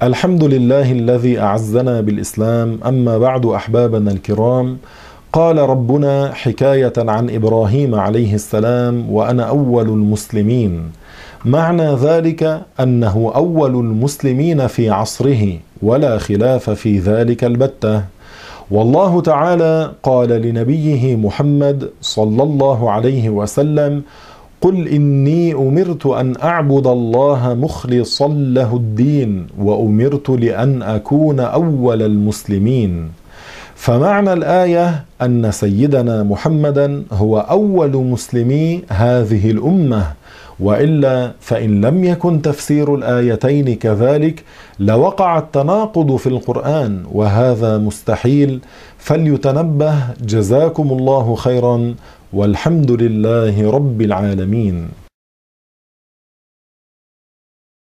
الحمد لله الذي أعزنا بالإسلام. أما بعد أحبابنا الكرام، قال ربنا حكاية عن إبراهيم عليه السلام: وأنا أول المسلمين. معنى ذلك أنه أول المسلمين في عصره، ولا خلاف في ذلك البتة. والله تعالى قال لنبيه محمد صلى الله عليه وسلم: قل إني أمرت أن أعبد الله مخلصا له الدين وأمرت لأن أكون أول المسلمين. فمعنى الآية أن سيدنا محمدا هو أول مسلمي هذه الأمة، وإلا فإن لم يكن تفسير الآيتين كذلك لوقع التناقض في القرآن، وهذا مستحيل. فليتنبه. جزاكم الله خيرا، والحمد لله رب العالمين.